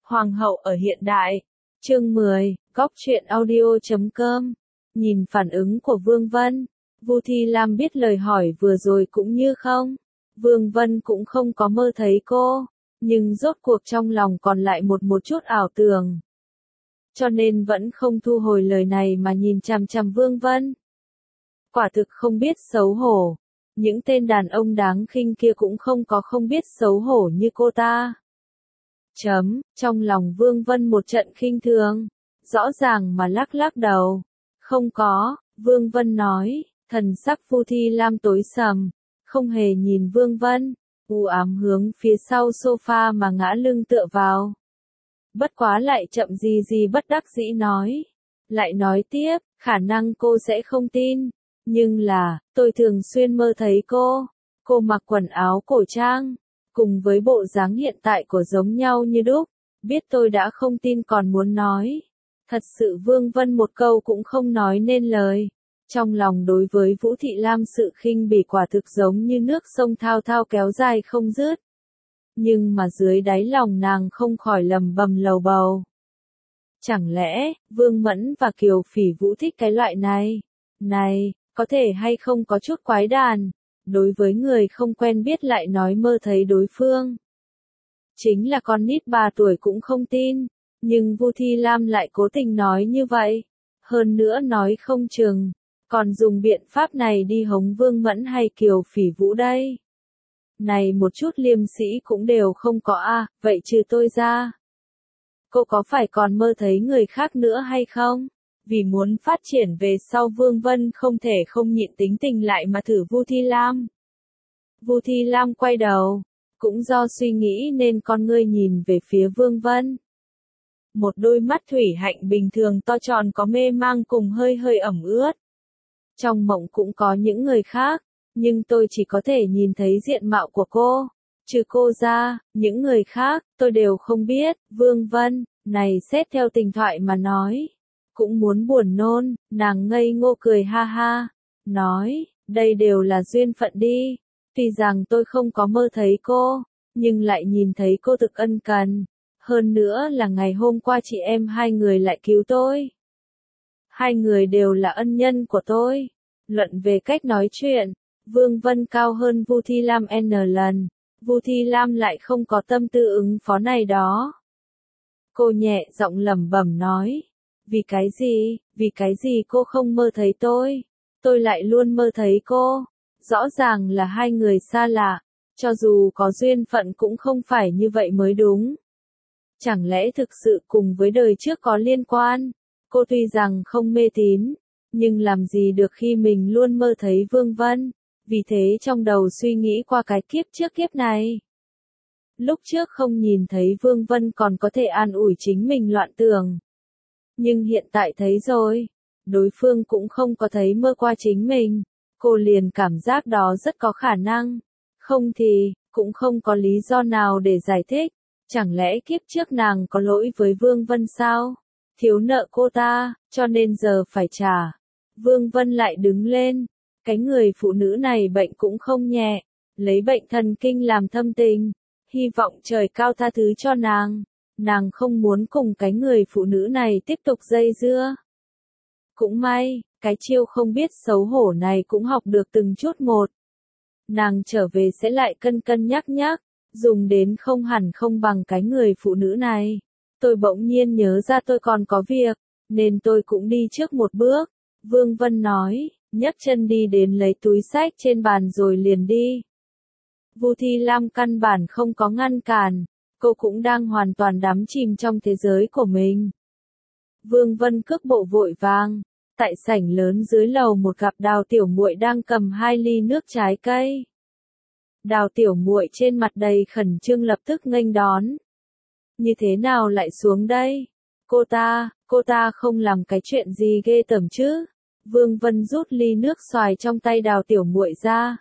Hoàng hậu ở hiện đại. Chương 10, Góc truyện audio.com. Nhìn phản ứng của Vương Vân, Vu Thi Lam biết lời hỏi vừa rồi cũng như không. Vương Vân cũng không có mơ thấy cô, nhưng rốt cuộc trong lòng còn lại một chút ảo tưởng. Cho nên vẫn không thu hồi lời này mà nhìn chằm chằm Vương Vân. Quả thực không biết xấu hổ. Những tên đàn ông đáng khinh kia cũng không biết xấu hổ như cô ta. Trong lòng Vương Vân một trận khinh thường, rõ ràng mà lắc đầu. Không có, Vương Vân nói, thần sắc Vu Thi Lam tối sầm, không hề nhìn Vương Vân, u ám hướng phía sau sofa mà ngã lưng tựa vào. Bất quá lại chậm gì bất đắc dĩ nói. Lại nói tiếp, khả năng cô sẽ không tin, nhưng là, tôi thường xuyên mơ thấy cô mặc quần áo cổ trang, cùng với bộ dáng hiện tại của giống nhau như đúc, biết tôi đã không tin còn muốn nói. Thật sự Vương Vân một câu cũng không nói nên lời. Trong lòng đối với Vũ Thị Lam sự khinh bỉ quả thực giống như nước sông thao thao kéo dài không dứt. Nhưng mà dưới đáy lòng nàng không khỏi lầm bầm lầu bầu. Chẳng lẽ, Vương Mẫn và Kiều Phỉ Vũ thích cái loại này? Này, có thể hay không có chút quái đản, đối với người không quen biết lại nói mơ thấy đối phương. Chính là con nít 3 tuổi cũng không tin, nhưng Vu Thi Lam lại cố tình nói như vậy. Hơn nữa nói không chừng, còn dùng biện pháp này đi hống Vương Mẫn hay Kiều Phỉ Vũ đây. Này một chút liêm sĩ cũng đều không có a, vậy trừ tôi ra. Cô có phải còn mơ thấy người khác nữa hay không? Vì muốn phát triển về sau Vương Vân không thể không nhịn tính tình lại mà thử Vu Thi Lam. Vu Thi Lam quay đầu, cũng do suy nghĩ nên con ngươi nhìn về phía Vương Vân. Một đôi mắt thủy hạnh bình thường to tròn có mê mang cùng hơi ẩm ướt. Trong mộng cũng có những người khác, nhưng tôi chỉ có thể nhìn thấy diện mạo của cô. Trừ cô ra, những người khác, tôi đều không biết. Vương Vân, này xét theo tình thoại mà nói. Cũng muốn buồn nôn, nàng ngây ngô cười ha ha. Nói, đây đều là duyên phận đi. Tuy rằng tôi không có mơ thấy cô, nhưng lại nhìn thấy cô thực ân cần. Hơn nữa là ngày hôm qua chị em hai người lại cứu tôi. Hai người đều là ân nhân của tôi. Luận về cách nói chuyện, Vương Vân cao hơn Vu Thi Lam N lần. Vu Thi Lam lại không có tâm tư ứng phó này đó. Cô nhẹ giọng lẩm bẩm nói. Vì cái gì cô không mơ thấy tôi? Tôi lại luôn mơ thấy cô. Rõ ràng là hai người xa lạ. Cho dù có duyên phận cũng không phải như vậy mới đúng. Chẳng lẽ thực sự cùng với đời trước có liên quan? Cô tuy rằng không mê tín, nhưng làm gì được khi mình luôn mơ thấy Vương Vân. Vì thế trong đầu suy nghĩ qua cái kiếp trước kiếp này. Lúc trước không nhìn thấy Vương Vân còn có thể an ủi chính mình loạn tưởng. Nhưng hiện tại thấy rồi, đối phương cũng không có thấy mơ qua chính mình. Cô liền cảm giác đó rất có khả năng. Không thì, cũng không có lý do nào để giải thích. Chẳng lẽ kiếp trước nàng có lỗi với Vương Vân sao? Thiếu nợ cô ta, cho nên giờ phải trả. Vương Vân lại đứng lên. Cái người phụ nữ này bệnh cũng không nhẹ. Lấy bệnh thần kinh làm thâm tình. Hy vọng trời cao tha thứ cho nàng. Nàng không muốn cùng cái người phụ nữ này tiếp tục dây dưa. Cũng may, cái chiêu không biết xấu hổ này cũng học được từng chút một. Nàng trở về sẽ lại cân nhắc, dùng đến không hẳn không bằng cái người phụ nữ này. Tôi bỗng nhiên nhớ ra tôi còn có việc, nên tôi cũng đi trước một bước. Vương Vân nói, nhấc chân đi đến lấy túi xách trên bàn rồi liền đi. Vu Thi Lam căn bản không có ngăn cản, cô cũng đang hoàn toàn đắm chìm trong thế giới của mình. Vương Vân cước bộ vội vàng, tại sảnh lớn dưới lầu một gặp Đào Tiểu Muội đang cầm 2 ly nước trái cây. Đào Tiểu Muội trên mặt đầy khẩn trương lập tức nghênh đón. Như thế nào lại xuống đây? Cô ta không làm cái chuyện gì ghê tởm chứ? Vương Vân rút ly nước xoài trong tay Đào Tiểu Muội ra.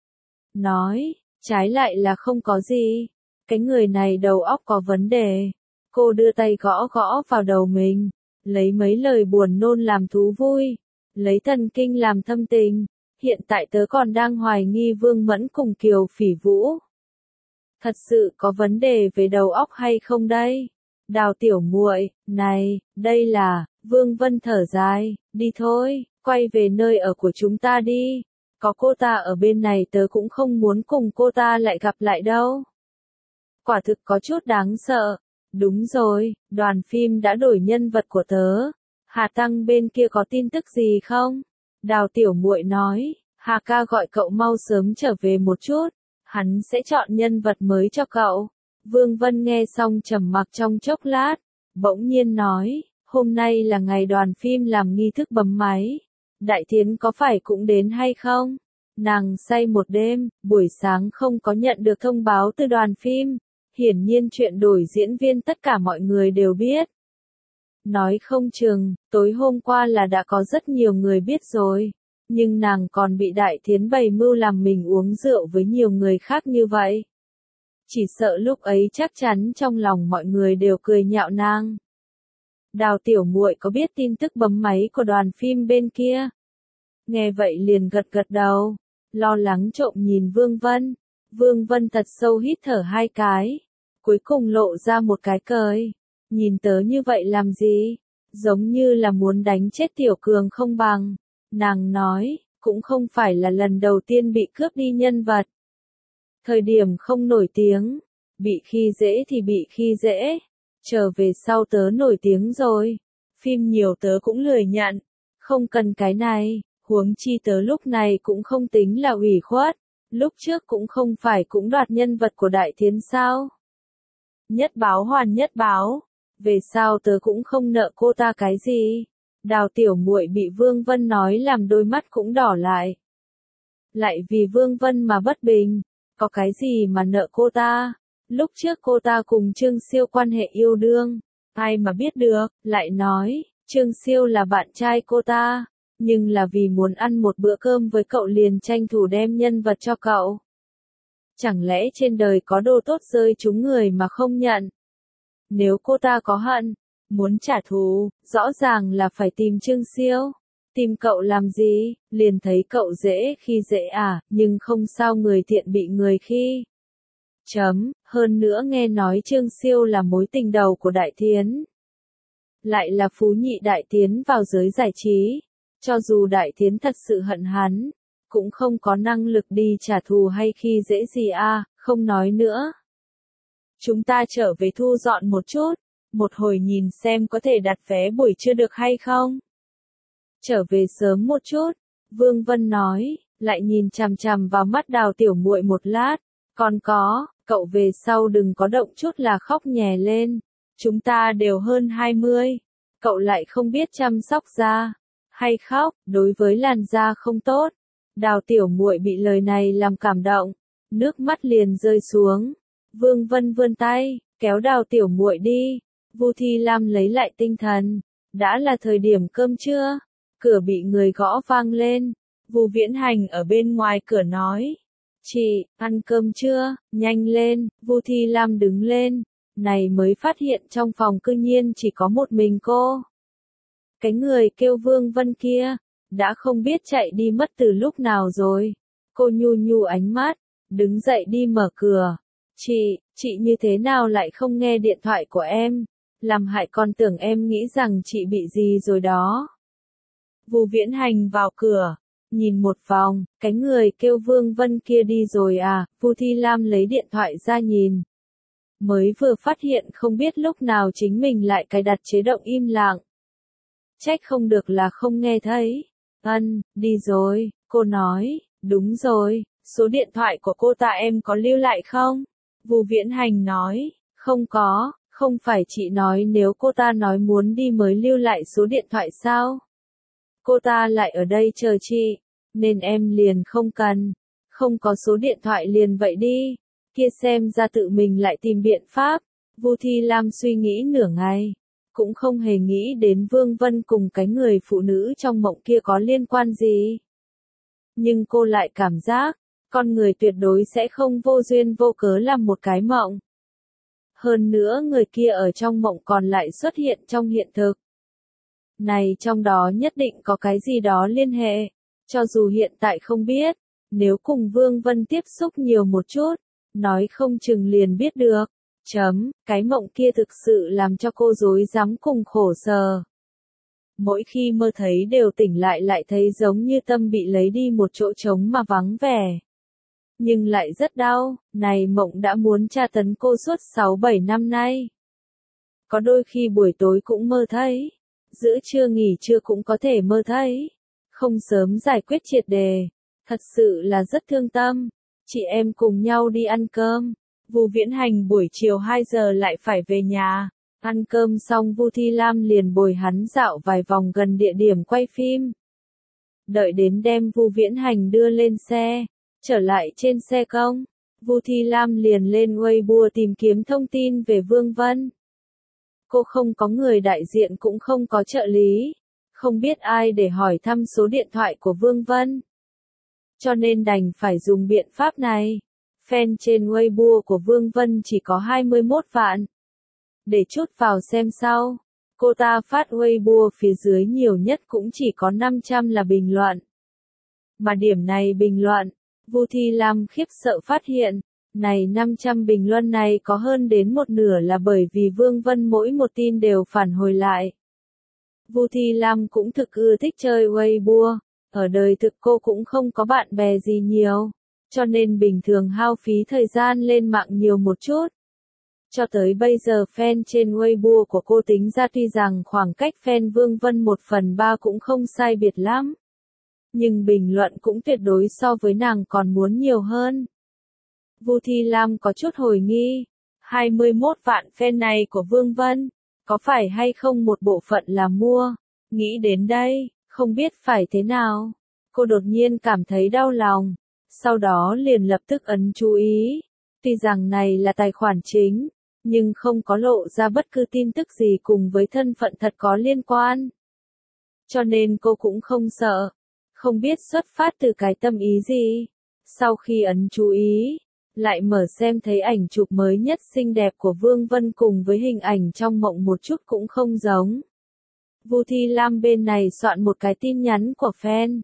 Nói, trái lại là không có gì. Cái người này đầu óc có vấn đề. Cô đưa tay gõ vào đầu mình. Lấy mấy lời buồn nôn làm thú vui. Lấy thần kinh làm thâm tình. Hiện tại tớ còn đang hoài nghi Vương Mẫn cùng Kiều Phỉ Vũ. Thật sự có vấn đề về đầu óc hay không đây? Đào tiểu muội, này, đây là, Vương Vân thở dài, đi thôi, quay về nơi ở của chúng ta đi. Có cô ta ở bên này tớ cũng không muốn cùng cô ta lại gặp lại đâu. Quả thực có chút đáng sợ. Đúng rồi, đoàn phim đã đổi nhân vật của tớ. Hà Tăng bên kia có tin tức gì không? Đào tiểu muội nói, Hà ca gọi cậu mau sớm trở về một chút. Hắn sẽ chọn nhân vật mới cho cậu. Vương Vân nghe xong trầm mặc trong chốc lát. Bỗng nhiên nói, hôm nay là ngày đoàn phim làm nghi thức bấm máy. Đại Thiến có phải cũng đến hay không? Nàng say một đêm, buổi sáng không có nhận được thông báo từ đoàn phim. Hiển nhiên chuyện đổi diễn viên tất cả mọi người đều biết. Nói không chừng, tối hôm qua là đã có rất nhiều người biết rồi. Nhưng nàng còn bị Đại Thiến bày mưu làm mình uống rượu với nhiều người khác như vậy. Chỉ sợ lúc ấy chắc chắn trong lòng mọi người đều cười nhạo nàng. Đào tiểu muội có biết tin tức bấm máy của đoàn phim bên kia? Nghe vậy liền gật gật đầu, lo lắng trộm nhìn Vương Vân. Vương Vân thật sâu hít thở hai cái, cuối cùng lộ ra một cái cười. Nhìn tớ như vậy làm gì? Giống như là muốn đánh chết Tiểu Cường không bằng. Nàng nói, cũng không phải là lần đầu tiên bị cướp đi nhân vật. Thời điểm không nổi tiếng, bị khi dễ thì bị khi dễ. Trở về sau tớ nổi tiếng rồi. Phim nhiều tớ cũng lười nhận. Không cần cái này, huống chi tớ lúc này cũng không tính là ủy khuất. Lúc trước cũng không phải cũng đoạt nhân vật của Đại Thiến sao? Nhất báo hoàn nhất báo. Về sau tớ cũng không nợ cô ta cái gì. Đào tiểu muội bị Vương Vân nói làm đôi mắt cũng đỏ lại. Lại vì Vương Vân mà bất bình. Có cái gì mà nợ cô ta? Lúc trước cô ta cùng Trương Siêu quan hệ yêu đương. Ai mà biết được, lại nói, Trương Siêu là bạn trai cô ta. Nhưng là vì muốn ăn một bữa cơm với cậu liền tranh thủ đem nhân vật cho cậu. Chẳng lẽ trên đời có đồ tốt rơi trúng người mà không nhận? Nếu cô ta có hận, muốn trả thù, rõ ràng là phải tìm Trương Siêu. Tìm cậu làm gì, liền thấy cậu dễ khi dễ à, nhưng không sao người thiện bị người khi. Hơn nữa nghe nói Trương Siêu là mối tình đầu của Đại Thiến. Lại là phú nhị Đại Thiến vào giới giải trí. Cho dù Đại Thiến thật sự hận hắn, cũng không có năng lực đi trả thù hay khi dễ gì à, không nói nữa. Chúng ta trở về thu dọn một chút, một hồi nhìn xem có thể đặt vé buổi trưa được hay không. Trở về sớm một chút, Vương Vân nói, lại nhìn chằm chằm vào mắt Đào tiểu muội một lát, còn có, cậu về sau đừng có động chút là khóc nhè lên, chúng ta đều hơn 20, cậu lại không biết chăm sóc da, hay khóc, đối với làn da không tốt. Đào tiểu muội bị lời này làm cảm động, nước mắt liền rơi xuống. Vương Vân vươn tay, kéo Đào tiểu muội đi. Vu Thi Lam lấy lại tinh thần, đã là thời điểm cơm trưa. Cửa bị người gõ vang lên. Vu Viễn Hành ở bên ngoài cửa nói, chị, ăn cơm chưa, nhanh lên. Vu Thi Lam đứng lên, này mới phát hiện trong phòng cư nhiên chỉ có một mình cô. Cái người kêu Vương Vân kia, đã không biết chạy đi mất từ lúc nào rồi. Cô nhu nhu ánh mắt, đứng dậy đi mở cửa. Chị như thế nào lại không nghe điện thoại của em? Làm hại con tưởng em nghĩ rằng chị bị gì rồi đó. Vu Viễn Hành vào cửa, nhìn một vòng, cái người kêu Vương Vân kia đi rồi à, Vu Thi Lam lấy điện thoại ra nhìn. Mới vừa phát hiện không biết lúc nào chính mình lại cài đặt chế độ im lặng. Trách không được là không nghe thấy. Đi rồi, cô nói, đúng rồi, số điện thoại của cô ta em có lưu lại không? Vu Viễn Hành nói, không có, không phải chị nói nếu cô ta nói muốn đi mới lưu lại số điện thoại sao? Cô ta lại ở đây chờ chị, nên em liền không cần. Không có số điện thoại liền vậy đi. Kia xem ra tự mình lại tìm biện pháp. Vu Thi Lam suy nghĩ nửa ngày, cũng không hề nghĩ đến Vương Vân cùng cái người phụ nữ trong mộng kia có liên quan gì. Nhưng cô lại cảm giác, con người tuyệt đối sẽ không vô duyên vô cớ làm một cái mộng. Hơn nữa người kia ở trong mộng còn lại xuất hiện trong hiện thực. Này trong đó nhất định có cái gì đó liên hệ, cho dù hiện tại không biết, nếu cùng Vương Vân tiếp xúc nhiều một chút, nói không chừng liền biết được. Cái mộng kia thực sự làm cho cô rối rắm cùng khổ sở. Mỗi khi mơ thấy đều tỉnh lại thấy giống như tâm bị lấy đi một chỗ trống mà vắng vẻ. Nhưng lại rất đau, này mộng đã muốn tra tấn cô suốt 6-7 năm nay. Có đôi khi buổi tối cũng mơ thấy, giữa trưa nghỉ trưa cũng có thể mơ thấy. Không sớm giải quyết triệt đề, thật sự là rất thương tâm. Chị em cùng nhau đi ăn cơm. Vu Viễn Hành buổi chiều 2 giờ lại phải về nhà. Ăn cơm xong Vu Thi Lam liền bồi hắn dạo vài vòng gần địa điểm quay phim. Đợi đến đem Vu Viễn Hành đưa lên xe, trở lại trên xe công, Vu Thi Lam liền lên Weibo tìm kiếm thông tin về Vương Vân. Cô không có người đại diện cũng không có trợ lý, không biết ai để hỏi thăm số điện thoại của Vương Vân. Cho nên đành phải dùng biện pháp này. Fan trên Weibo của Vương Vân chỉ có 21 vạn. Để chút vào xem sau. Cô ta phát Weibo phía dưới nhiều nhất cũng chỉ có 500 là bình luận. Mà điểm này bình luận, Vu Thi Lam khiếp sợ phát hiện, này 500 bình luận này có hơn đến một nửa là bởi vì Vương Vân mỗi một tin đều phản hồi lại. Vu Thi Lam cũng thực ưa thích chơi Weibo, ở đời thực cô cũng không có bạn bè gì nhiều, cho nên bình thường hao phí thời gian lên mạng nhiều một chút. Cho tới bây giờ fan trên Weibo của cô tính ra tuy rằng khoảng cách fan Vương Vân 1/3 cũng không sai biệt lắm. Nhưng bình luận cũng tuyệt đối so với nàng còn muốn nhiều hơn. Vu Thi Lam có chút hồi nghi, 21 vạn fan này của Vương Vân, có phải hay không một bộ phận là mua? Nghĩ đến đây, không biết phải thế nào. Cô đột nhiên cảm thấy đau lòng, sau đó liền lập tức ấn chú ý. Tuy rằng này là tài khoản chính, nhưng không có lộ ra bất cứ tin tức gì cùng với thân phận thật có liên quan. Cho nên cô cũng không sợ, không biết xuất phát từ cái tâm ý gì. Sau khi ấn chú ý, lại mở xem thấy ảnh chụp mới nhất xinh đẹp của Vương Vân cùng với hình ảnh trong mộng một chút cũng không giống. Vu Thi Lam bên này soạn một cái tin nhắn của fan.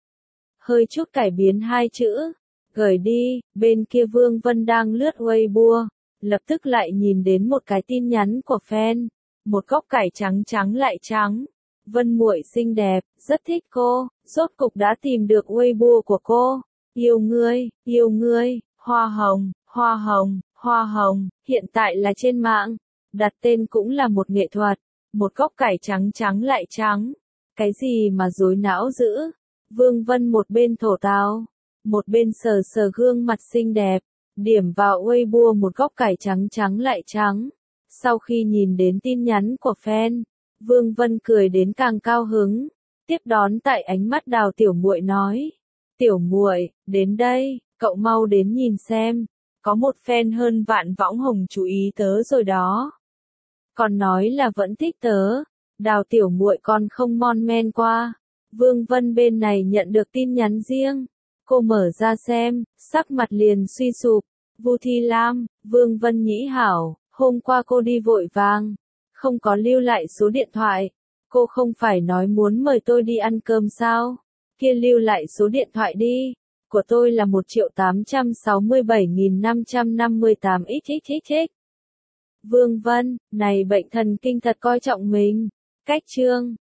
Hơi chút cải biến hai chữ, gửi đi, bên kia Vương Vân đang lướt Weibo, lập tức lại nhìn đến một cái tin nhắn của fan. Một góc cải trắng trắng lại trắng. Vân muội xinh đẹp, rất thích cô, rốt cục đã tìm được Weibo của cô. Yêu ngươi, hoa hồng, hoa hồng, hoa hồng, hiện tại là trên mạng. Đặt tên cũng là một nghệ thuật. Một góc cải trắng trắng lại trắng. Cái gì mà rối não dữ? Vương Vân một bên thổ tào, một bên sờ sờ gương mặt xinh đẹp, điểm vào Weibo một góc cải trắng trắng lại trắng. Sau khi nhìn đến tin nhắn của fan, Vương Vân cười đến càng cao hứng, tiếp đón tại ánh mắt Đào tiểu muội nói: "Tiểu muội, đến đây, cậu mau đến nhìn xem, có một fan hơn vạn võng hồng chú ý tớ rồi đó." Còn nói là vẫn thích tớ, Đào tiểu muội còn không mon men qua. Vương Vân bên này nhận được tin nhắn riêng, cô mở ra xem, sắc mặt liền suy sụp. Vu Thi Lam, Vương Vân nhĩ hảo, hôm qua cô đi vội vàng, không có lưu lại số điện thoại. Cô không phải nói muốn mời tôi đi ăn cơm sao? Kia lưu lại số điện thoại đi. Của tôi là 1.867.558 xxxx. Vương Vân, này bệnh thần kinh thật coi trọng mình. Cách chương